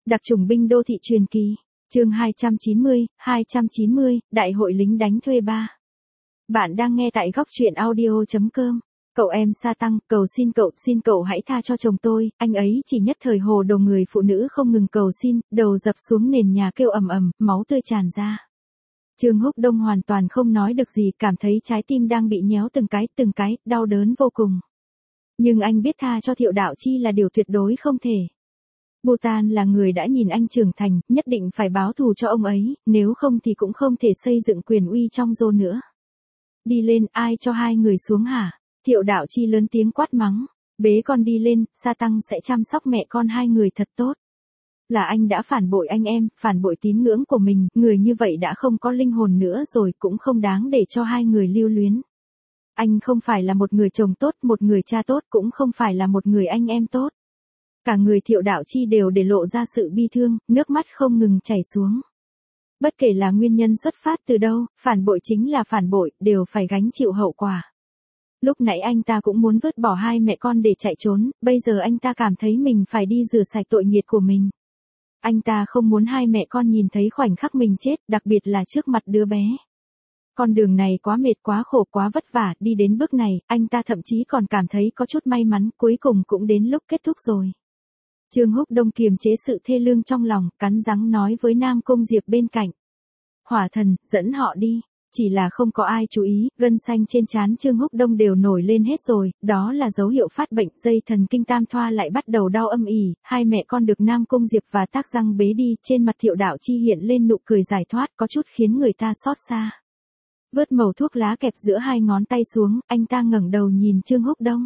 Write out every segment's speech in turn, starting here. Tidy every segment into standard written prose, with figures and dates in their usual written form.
Đặc chủng binh đô thị truyền kỳ. Chương 290, Đại hội lính đánh thuê 3. Bạn đang nghe tại góc truyện audio.com. Cậu em sa tăng, xin cậu hãy tha cho chồng tôi, anh ấy chỉ nhất thời hồ đồ, người phụ nữ không ngừng cầu xin, đầu dập xuống nền nhà kêu ầm ầm, máu tươi tràn ra. Trương Húc Đông hoàn toàn không nói được gì, cảm thấy trái tim đang bị nhéo từng cái, đau đớn vô cùng. Nhưng anh biết tha cho Thiệu Đạo Chi là điều tuyệt đối không thể. Bhutan là người đã nhìn anh trưởng thành, nhất định phải báo thù cho ông ấy, nếu không thì cũng không thể xây dựng quyền uy trong Dô nữa. Đi lên, ai cho hai người xuống hả? Thiệu Đạo Chi lớn tiếng quát mắng. Bế con đi lên, sa tăng sẽ chăm sóc mẹ con hai người thật tốt. Là anh đã phản bội anh em, phản bội tín ngưỡng của mình, người như vậy đã không có linh hồn nữa rồi, cũng không đáng để cho hai người lưu luyến. Anh không phải là một người chồng tốt, một người cha tốt, cũng không phải là một người anh em tốt. Cả người Thiệu Đạo Chi đều để lộ ra sự bi thương, nước mắt không ngừng chảy xuống. Bất kể là nguyên nhân xuất phát từ đâu, phản bội chính là phản bội, đều phải gánh chịu hậu quả. Lúc nãy anh ta cũng muốn vứt bỏ hai mẹ con để chạy trốn, bây giờ anh ta cảm thấy mình phải đi rửa sạch tội nghiệt của mình. Anh ta không muốn hai mẹ con nhìn thấy khoảnh khắc mình chết, đặc biệt là trước mặt đứa bé. Con đường này quá mệt, quá khổ, quá vất vả, đi đến bước này, anh ta thậm chí còn cảm thấy có chút may mắn, cuối cùng cũng đến lúc kết thúc rồi. Trương Húc Đông kiềm chế sự thê lương trong lòng, cắn răng nói với Nam Cung Diệp bên cạnh. Hỏa thần, dẫn họ đi. Chỉ là không có ai chú ý, gân xanh trên trán Trương Húc Đông đều nổi lên hết rồi, đó là dấu hiệu phát bệnh, dây thần kinh tam thoa lại bắt đầu đau âm ỉ, hai mẹ con được Nam Cung Diệp và Tác Răng bế đi, trên mặt Thiệu Đạo Chi hiện lên nụ cười giải thoát, có chút khiến người ta xót xa. Vớt mẩu thuốc lá kẹp giữa hai ngón tay xuống, anh ta ngẩng đầu nhìn Trương Húc Đông.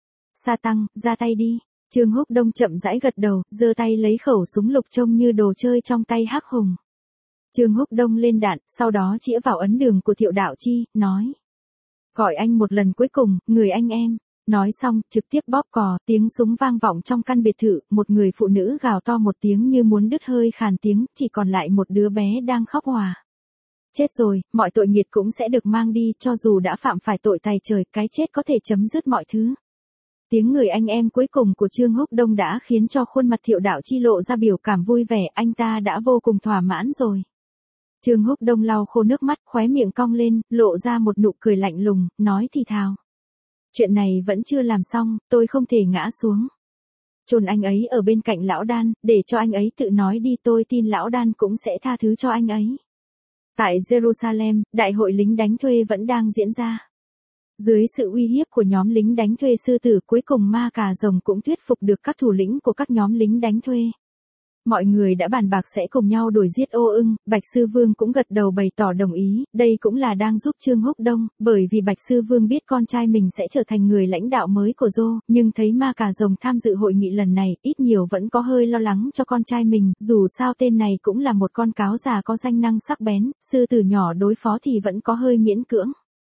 Sa tăng, ra tay đi. Trương Húc Đông chậm rãi gật đầu, giơ tay lấy khẩu súng lục trông như đồ chơi trong tay Hắc Hùng. Trương Húc Đông lên đạn, sau đó chĩa vào ấn đường của Thiệu Đạo Chi, nói. Gọi anh một lần cuối cùng, người anh em. Nói xong, trực tiếp bóp cò, tiếng súng vang vọng trong căn biệt thự, một người phụ nữ gào to một tiếng như muốn đứt hơi khàn tiếng, chỉ còn lại một đứa bé đang khóc òa. Chết rồi, mọi tội nghiệt cũng sẽ được mang đi, cho dù đã phạm phải tội tày trời, cái chết có thể chấm dứt mọi thứ. Tiếng người anh em cuối cùng của Trương Húc Đông đã khiến cho khuôn mặt Thiệu Đạo Chi lộ ra biểu cảm vui vẻ, anh ta đã vô cùng thỏa mãn rồi. Trương Húc Đông lau khô nước mắt, khóe miệng cong lên, lộ ra một nụ cười lạnh lùng, nói thì thào. Chuyện này vẫn chưa làm xong, tôi không thể ngã xuống. Chôn anh ấy ở bên cạnh lão Đan, để cho anh ấy tự nói đi, tôi tin lão Đan cũng sẽ tha thứ cho anh ấy. Tại Jerusalem, đại hội lính đánh thuê vẫn đang diễn ra. Dưới sự uy hiếp của nhóm lính đánh thuê sư tử, cuối cùng Ma Cà Rồng cũng thuyết phục được các thủ lĩnh của các nhóm lính đánh thuê. Mọi người đã bàn bạc sẽ cùng nhau đuổi giết Ô Ưng, Bạch Sư Vương cũng gật đầu bày tỏ đồng ý, đây cũng là đang giúp Trương Húc Đông, bởi vì Bạch Sư Vương biết con trai mình sẽ trở thành người lãnh đạo mới của Dô, nhưng thấy Ma Cà Rồng tham dự hội nghị lần này, ít nhiều vẫn có hơi lo lắng cho con trai mình, dù sao tên này cũng là một con cáo già có danh năng sắc bén, sư tử nhỏ đối phó thì vẫn có hơi miễn cưỡng.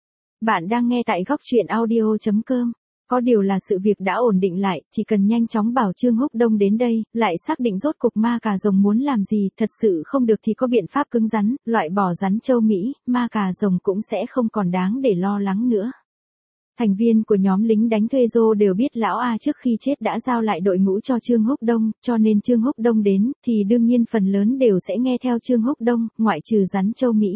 Bạn đang nghe tại góc truyện audio.com. Có điều là sự việc đã ổn định lại, chỉ cần nhanh chóng bảo Trương Húc Đông đến đây, lại xác định rốt cục Ma Cà Rồng muốn làm gì, thật sự không được thì có biện pháp cứng rắn, loại bỏ rắn châu Mỹ, Ma Cà Rồng cũng sẽ không còn đáng để lo lắng nữa. Thành viên của nhóm lính đánh thuê Dô đều biết lão A trước khi chết đã giao lại đội ngũ cho Trương Húc Đông, cho nên Trương Húc Đông đến, thì đương nhiên phần lớn đều sẽ nghe theo Trương Húc Đông, ngoại trừ rắn châu Mỹ.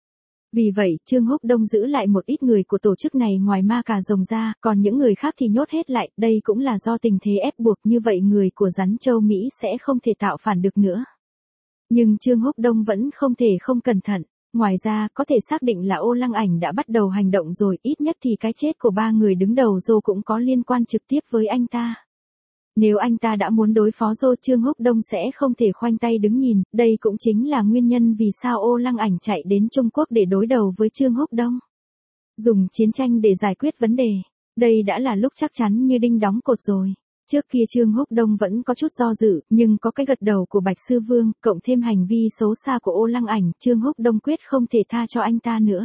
Vì vậy, Trương Húc Đông giữ lại một ít người của tổ chức này ngoài Ma Cà Rồng ra, còn những người khác thì nhốt hết lại, đây cũng là do tình thế ép buộc, như vậy người của rắn châu Mỹ sẽ không thể tạo phản được nữa. Nhưng Trương Húc Đông vẫn không thể không cẩn thận, ngoài ra, có thể xác định là Ô Lăng Ảnh đã bắt đầu hành động rồi, ít nhất thì cái chết của ba người đứng đầu Dô cũng có liên quan trực tiếp với anh ta. Nếu anh ta đã muốn đối phó Dô, Trương Húc Đông sẽ không thể khoanh tay đứng nhìn, đây cũng chính là nguyên nhân vì sao Ô Lăng Ảnh chạy đến Trung Quốc để đối đầu với Trương Húc Đông. Dùng chiến tranh để giải quyết vấn đề, đây đã là lúc chắc chắn như đinh đóng cột rồi. Trước kia Trương Húc Đông vẫn có chút do dự, nhưng có cái gật đầu của Bạch Sư Vương, cộng thêm hành vi xấu xa của Ô Lăng Ảnh, Trương Húc Đông quyết không thể tha cho anh ta nữa.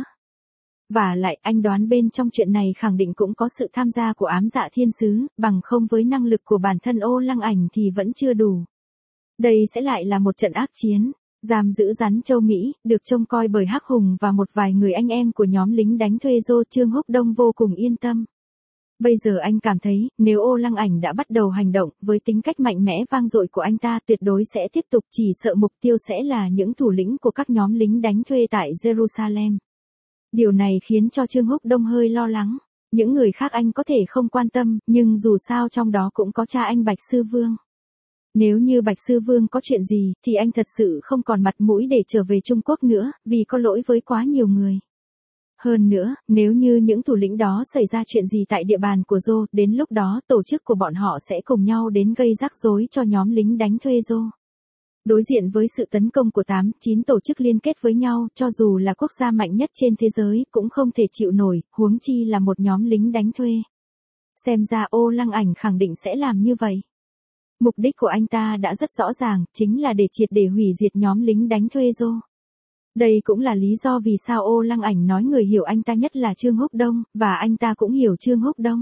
Và lại, anh đoán bên trong chuyện này khẳng định cũng có sự tham gia của ám dạ thiên sứ, bằng không với năng lực của bản thân Ô Lăng Ảnh thì vẫn chưa đủ. Đây sẽ lại là một trận ác chiến. Giam giữ rắn châu Mỹ, được trông coi bởi Hắc Hùng và một vài người anh em của nhóm lính đánh thuê Dô, Trương Húc Đông vô cùng yên tâm. Bây giờ anh cảm thấy, nếu Ô Lăng Ảnh đã bắt đầu hành động, với tính cách mạnh mẽ vang dội của anh ta tuyệt đối sẽ tiếp tục, chỉ sợ mục tiêu sẽ là những thủ lĩnh của các nhóm lính đánh thuê tại Jerusalem. Điều này khiến cho Trương Húc Đông hơi lo lắng. Những người khác anh có thể không quan tâm, nhưng dù sao trong đó cũng có cha anh Bạch Sư Vương. Nếu như Bạch Sư Vương có chuyện gì, thì anh thật sự không còn mặt mũi để trở về Trung Quốc nữa, vì có lỗi với quá nhiều người. Hơn nữa, nếu như những thủ lĩnh đó xảy ra chuyện gì tại địa bàn của Dô, đến lúc đó tổ chức của bọn họ sẽ cùng nhau đến gây rắc rối cho nhóm lính đánh thuê Dô. Đối diện với sự tấn công của 8-9 tổ chức liên kết với nhau, cho dù là quốc gia mạnh nhất trên thế giới, cũng không thể chịu nổi, huống chi là một nhóm lính đánh thuê. Xem ra Ô Lăng Ảnh khẳng định sẽ làm như vậy. Mục đích của anh ta đã rất rõ ràng, chính là để triệt để hủy diệt nhóm lính đánh thuê Dô. Đây cũng là lý do vì sao Ô Lăng Ảnh nói người hiểu anh ta nhất là Trương Húc Đông, và anh ta cũng hiểu Trương Húc Đông.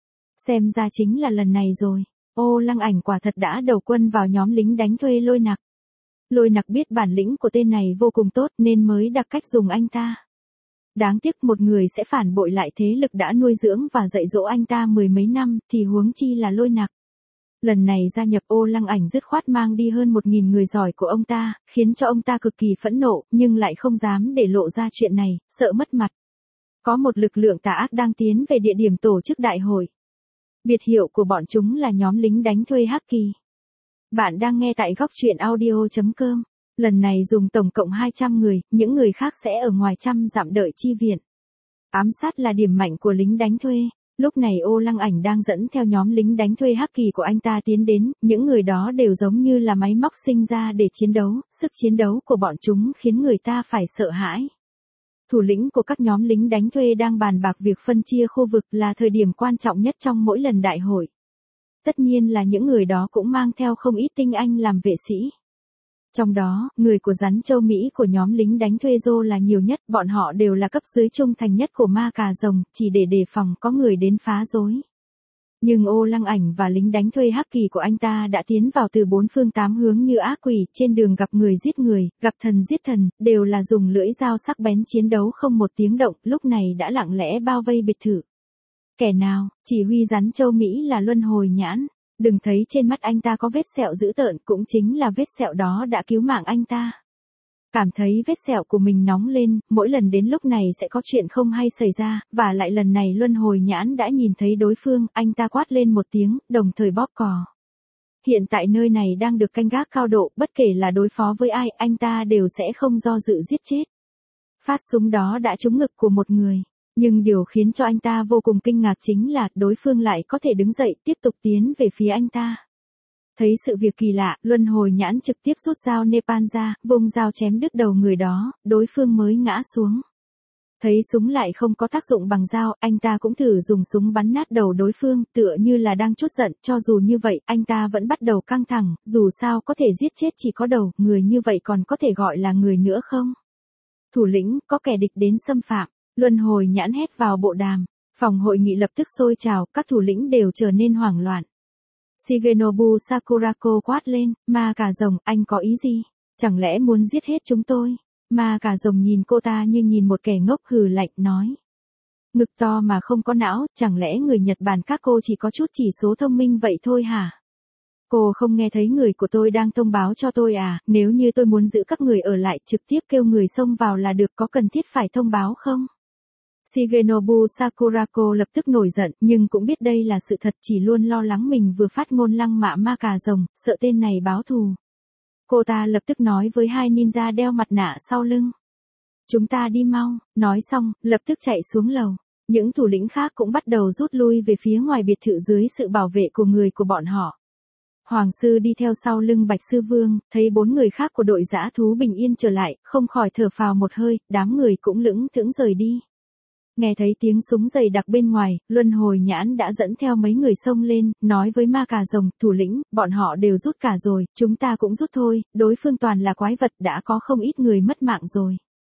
Xem ra chính là lần này rồi, Ô Lăng Ảnh quả thật đã đầu quân vào nhóm lính đánh thuê Lôi Nặc. Lôi Nặc biết bản lĩnh của tên này vô cùng tốt nên mới đặc cách dùng anh ta. Đáng tiếc một người sẽ phản bội lại thế lực đã nuôi dưỡng và dạy dỗ anh ta mười mấy năm, thì huống chi là Lôi Nặc. Lần này gia nhập Ô Lăng Ảnh dứt khoát mang đi hơn 1.000 người giỏi của ông ta, khiến cho ông ta cực kỳ phẫn nộ, nhưng lại không dám để lộ ra chuyện này, sợ mất mặt. Có một lực lượng tà ác đang tiến về địa điểm tổ chức đại hội. Biệt hiệu của bọn chúng là nhóm lính đánh thuê Hắc Kỳ. Bạn đang nghe tại góc truyện audio.com. Lần này dùng tổng cộng 200 người, những người khác sẽ ở ngoài trăm dặm đợi chi viện. Ám sát là điểm mạnh của lính đánh thuê. Lúc này Ô Lăng Ảnh đang dẫn theo nhóm lính đánh thuê Hắc Kỳ của anh ta tiến đến, những người đó đều giống như là máy móc sinh ra để chiến đấu, sức chiến đấu của bọn chúng khiến người ta phải sợ hãi. Thủ lĩnh của các nhóm lính đánh thuê đang bàn bạc việc phân chia khu vực là thời điểm quan trọng nhất trong mỗi lần đại hội. Tất nhiên là những người đó cũng mang theo không ít tinh anh làm vệ sĩ. Trong đó, người của rắn châu Mỹ của nhóm lính đánh thuê Dô là nhiều nhất, bọn họ đều là cấp dưới trung thành nhất của Ma Cà Rồng, chỉ để đề phòng có người đến phá rối. Nhưng Ô Lăng Ảnh và lính đánh thuê Hắc Kỳ của anh ta đã tiến vào từ 4 phương 8 hướng như ác quỷ, trên đường gặp người giết người, gặp thần giết thần, đều là dùng lưỡi dao sắc bén chiến đấu không một tiếng động, lúc này đã lặng lẽ bao vây biệt thự. Kẻ nào, chỉ huy rắn châu Mỹ là Luân Hồi Nhãn. Đừng thấy trên mắt anh ta có vết sẹo dữ tợn, cũng chính là vết sẹo đó đã cứu mạng anh ta. Cảm thấy vết sẹo của mình nóng lên, mỗi lần đến lúc này sẽ có chuyện không hay xảy ra, và lại lần này Luân Hồi Nhãn đã nhìn thấy đối phương, anh ta quát lên một tiếng, đồng thời bóp cò. Hiện tại nơi này đang được canh gác cao độ, bất kể là đối phó với ai, anh ta đều sẽ không do dự giết chết. Phát súng đó đã trúng ngực của một người. Nhưng điều khiến cho anh ta vô cùng kinh ngạc chính là đối phương lại có thể đứng dậy tiếp tục tiến về phía anh ta. Thấy sự việc kỳ lạ, Luân Hồi Nhãn trực tiếp rút dao Nepal ra, vung dao chém đứt đầu người đó, đối phương mới ngã xuống. Thấy súng lại không có tác dụng bằng dao, anh ta cũng thử dùng súng bắn nát đầu đối phương, tựa như là đang trút giận, cho dù như vậy, anh ta vẫn bắt đầu căng thẳng, dù sao có thể giết chết chỉ có đầu, người như vậy còn có thể gọi là người nữa không? Thủ lĩnh, có kẻ địch đến xâm phạm. Luân Hồi Nhãn hét vào bộ đàm, phòng hội nghị lập tức sôi trào, các thủ lĩnh đều trở nên hoảng loạn. Shigenobu Sakurako quát lên, Ma Cà Rồng, anh có ý gì? Chẳng lẽ muốn giết hết chúng tôi? Ma Cà Rồng nhìn cô ta như nhìn một kẻ ngốc, hừ lạnh nói. Ngực to mà không có não, chẳng lẽ người Nhật Bản các cô chỉ có chút chỉ số thông minh vậy thôi hả? Cô không nghe thấy người của tôi đang thông báo cho tôi à, nếu như tôi muốn giữ các người ở lại, trực tiếp kêu người xông vào là được, có cần thiết phải thông báo không? Shigenobu Sakurako lập tức nổi giận, nhưng cũng biết đây là sự thật, chỉ luôn lo lắng mình vừa phát ngôn lăng mạ Ma Cà Rồng, sợ tên này báo thù. Cô ta lập tức nói với hai ninja đeo mặt nạ sau lưng. Chúng ta đi mau, nói xong, lập tức chạy xuống lầu. Những thủ lĩnh khác cũng bắt đầu rút lui về phía ngoài biệt thự dưới sự bảo vệ của người của bọn họ. Hoàng sư đi theo sau lưng Bạch Sư Vương, thấy 4 người khác của đội dã thú bình yên trở lại, không khỏi thở phào một hơi, đám người cũng lững thững rời đi. Nghe thấy tiếng súng dày đặc bên ngoài, Luân Hồi Nhãn đã dẫn theo mấy người xông lên, nói với Ma Cà Rồng, thủ lĩnh, bọn họ đều rút cả rồi, chúng ta cũng rút thôi, đối phương toàn là quái vật, đã có không ít người mất mạng rồi.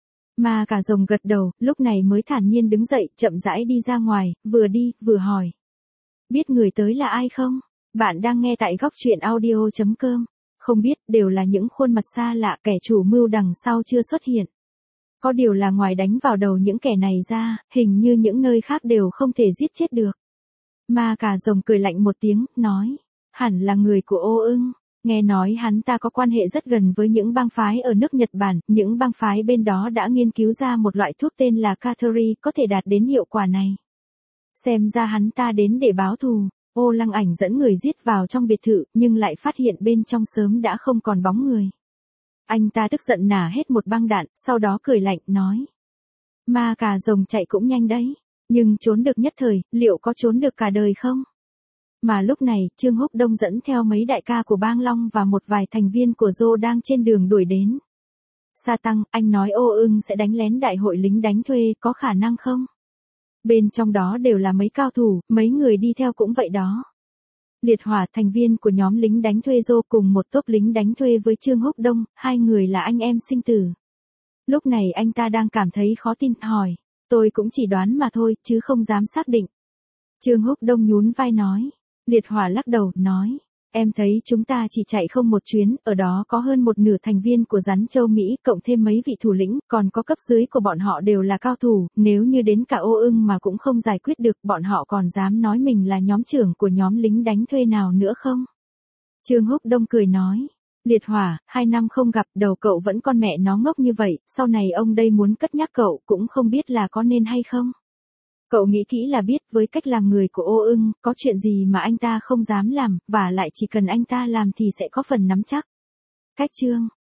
Ma Cà Rồng gật đầu, lúc này mới thản nhiên đứng dậy, chậm rãi đi ra ngoài, vừa đi, vừa hỏi. Biết người tới là ai không? Bạn đang nghe tại góc truyện audio.com. Không biết, đều là những khuôn mặt xa lạ, kẻ chủ mưu đằng sau chưa xuất hiện. Có điều là ngoài đánh vào đầu những kẻ này ra, hình như những nơi khác đều không thể giết chết được. Ma cà rồng cười lạnh một tiếng, nói. Hẳn là người của Ô Ưng. Nghe nói hắn ta có quan hệ rất gần với những bang phái ở nước Nhật Bản, những bang phái bên đó đã nghiên cứu ra một loại thuốc tên là Katori có thể đạt đến hiệu quả này. Xem ra hắn ta đến để báo thù. Ô Lăng Ảnh dẫn người giết vào trong biệt thự, nhưng lại phát hiện bên trong sớm đã không còn bóng người. Anh ta tức giận nả hết một băng đạn, sau đó cười lạnh, nói. Ma cà rồng chạy cũng nhanh đấy, nhưng trốn được nhất thời, liệu có trốn được cả đời không? Mà lúc này, Trương Húc Đông dẫn theo mấy đại ca của Bang Long và một vài thành viên của Dô đang trên đường đuổi đến. Sa Tăng, anh nói Ô Ưng sẽ đánh lén đại hội lính đánh thuê, có khả năng không? Bên trong đó đều là mấy cao thủ, mấy người đi theo cũng vậy đó. Liệt Hỏa, thành viên của nhóm lính đánh thuê Dô cùng một tốp lính đánh thuê với Trương Húc Đông, hai người là anh em sinh tử. Lúc này anh ta đang cảm thấy khó tin, hỏi. Tôi cũng chỉ đoán mà thôi, chứ không dám xác định. Trương Húc Đông nhún vai nói. Liệt Hỏa lắc đầu, nói. Em thấy chúng ta chỉ chạy không một chuyến, ở đó có hơn một nửa thành viên của Rắn Châu Mỹ, cộng thêm mấy vị thủ lĩnh, còn có cấp dưới của bọn họ đều là cao thủ, nếu như đến cả Ô Ưng mà cũng không giải quyết được, bọn họ còn dám nói mình là nhóm trưởng của nhóm lính đánh thuê nào nữa không? Trương Húc Đông cười nói. Liệt Hỏa, 2 năm không gặp, đầu cậu vẫn con mẹ nó ngốc như vậy, sau này ông đây muốn cất nhắc cậu, cũng không biết là có nên hay không. Cậu nghĩ kỹ là biết, với cách làm người của Ô Ưng, có chuyện gì mà anh ta không dám làm, và lại chỉ cần anh ta làm thì sẽ có phần nắm chắc. Cách chương